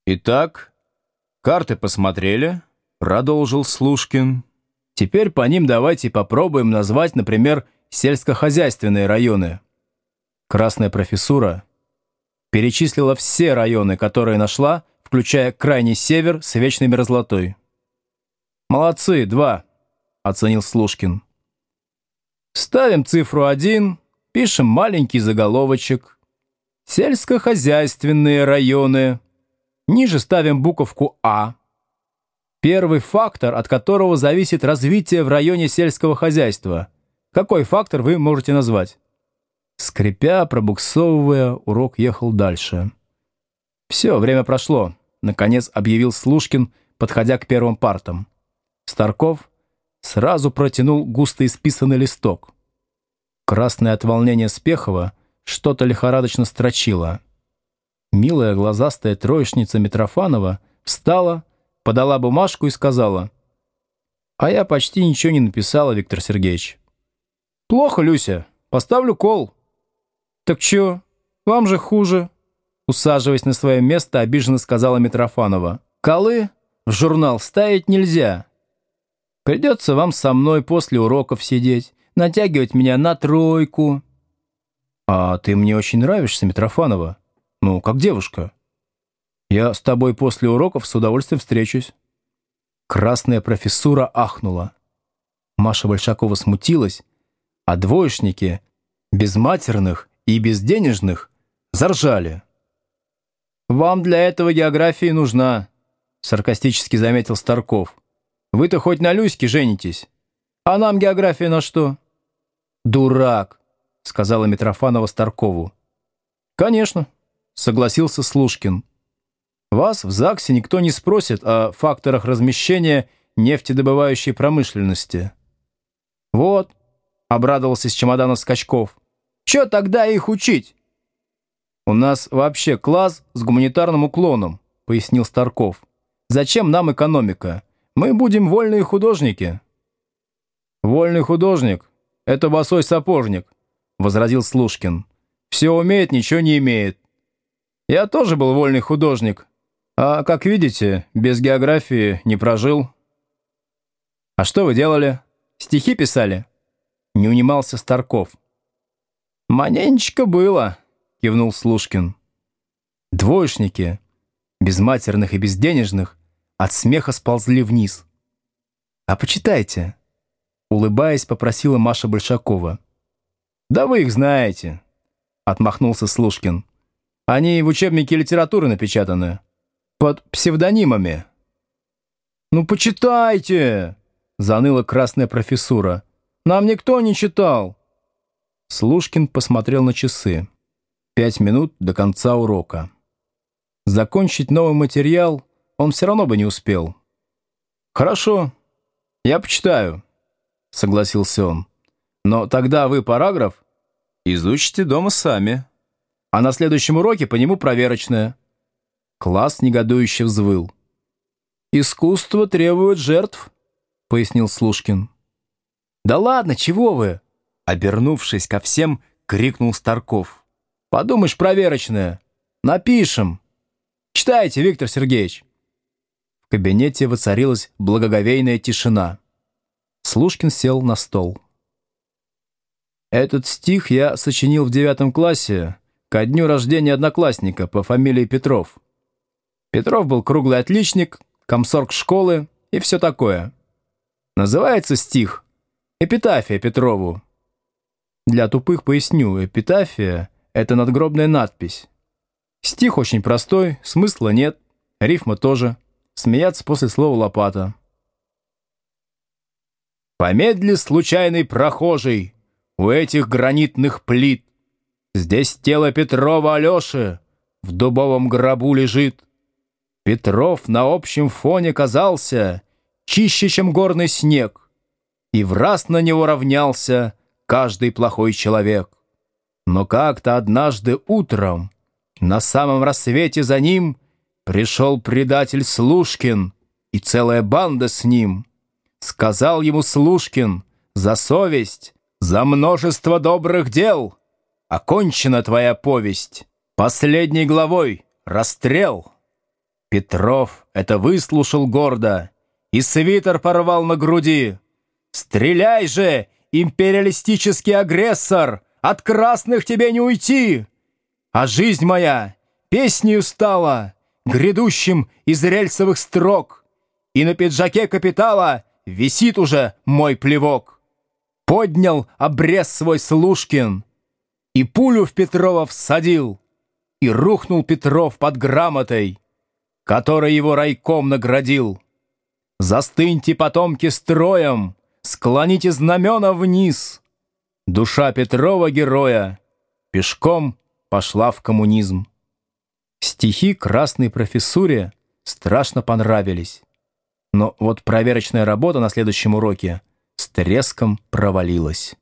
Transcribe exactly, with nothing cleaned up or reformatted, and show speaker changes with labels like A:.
A: «Итак, карты посмотрели», — продолжил Слушкин. «Теперь по ним давайте попробуем назвать, например, сельскохозяйственные районы». Красная профессура перечислила все районы, которые нашла, включая крайний север с вечной мерзлотой. «Молодцы, два», — оценил Слушкин. «Ставим цифру один, пишем маленький заголовочек. Сельскохозяйственные районы. Ниже ставим буковку «А». Первый фактор, от которого зависит развитие в районе сельского хозяйства. Какой фактор вы можете назвать?» Скрипя, пробуксовывая, урок ехал дальше. «Все, время прошло», — наконец объявил Слушкин, подходя к первым партам. Старков сразу протянул густо исписанный листок. Красное от волнения Спехова что-то лихорадочно строчило. Милая глазастая троечница Митрофанова встала, подала бумажку и сказала: «А я почти ничего не написала, Виктор Сергеевич». «Плохо, Люся, поставлю кол». «Так чё, вам же хуже», — усаживаясь на свое место, обиженно сказала Митрофанова. «Колы в журнал ставить нельзя. Придется вам со мной после уроков сидеть, натягивать меня на тройку». «А ты мне очень нравишься, Митрофанова. Ну, как девушка. Я с тобой после уроков с удовольствием встречусь». Красная профессура ахнула. Маша Большакова смутилась, а двоечники, безматерных и безденежных, заржали. «Вам для этого география нужна», — саркастически заметил Старков. «Вы-то хоть на Люське женитесь. А нам география на что?» «Дурак», — сказала Митрофанова Старкову. «Конечно», — согласился Слушкин. «Вас в ЗАГСе никто не спросит о факторах размещения нефтедобывающей промышленности». «Вот», — обрадовался из чемодана Скачков, — «чё тогда их учить?» «У нас вообще класс с гуманитарным уклоном», — пояснил Старков. «Зачем нам экономика? Мы будем вольные художники». «Вольный художник — это босой сапожник», — возразил Слушкин. «Все умеет, ничего не имеет. Я тоже был вольный художник, а, как видите, без географии не прожил». «А что вы делали? Стихи писали?» — не унимался Старков. «Маненечко было», — кивнул Слушкин. Двоечники, безматерных и безденежных, от смеха сползли вниз. «А почитайте», — улыбаясь, попросила Маша Большакова. «Да вы их знаете», — отмахнулся Слушкин. «Они в учебнике литературы напечатаны, под псевдонимами». «Ну почитайте», — заныла красная профессура. «Нам никто не читал». Слушкин посмотрел на часы. Пять минут до конца урока. Закончить новый материал он все равно бы не успел. «Хорошо, я почитаю», — согласился он. «Но тогда вы параграф изучите дома сами, а на следующем уроке по нему проверочное». Класс негодующе взвыл. «Искусство требует жертв», — пояснил Слушкин. «Да ладно, чего вы?» — обернувшись ко всем, крикнул Старков. «Подумаешь, проверочное. Напишем. Читайте, Виктор Сергеевич». В кабинете воцарилась благоговейная тишина. Слушкин сел на стол. «Этот стих я сочинил в девятом классе ко дню рождения одноклассника по фамилии Петров. Петров был круглый отличник, комсорг школы и все такое. Называется стих «Эпитафия Петрову». Для тупых поясню, эпитафия — это надгробная надпись. Стих очень простой, смысла нет, рифма тоже. Смеяться после слова лопата. «Помедли, случайный прохожий, у этих гранитных плит. Здесь тело Петрова Алеши в дубовом гробу лежит. Петров на общем фоне казался чище, чем горный снег, и враз на него равнялся каждый плохой человек. Но как-то однажды утром на самом рассвете за ним пришел предатель Слушкин и целая банда с ним. Сказал ему Слушкин: за совесть, за множество добрых дел окончена твоя повесть. Последней главой расстрел. Петров это выслушал гордо и свитер порвал на груди. «Стреляй же, империалистический агрессор! От красных тебе не уйти! А жизнь моя песнею стала, грядущим из рельсовых строк, и на пиджаке капитала висит уже мой плевок». Поднял обрез свой Слушкин и пулю в Петрова всадил, и рухнул Петров под грамотой, которой его райком наградил. Застыньте, потомки, строем, склоните знамена вниз. Душа Петрова-героя пешком пошла в коммунизм. Стихи красной профессуре страшно понравились. Но вот проверочная работа на следующем уроке с треском провалилась.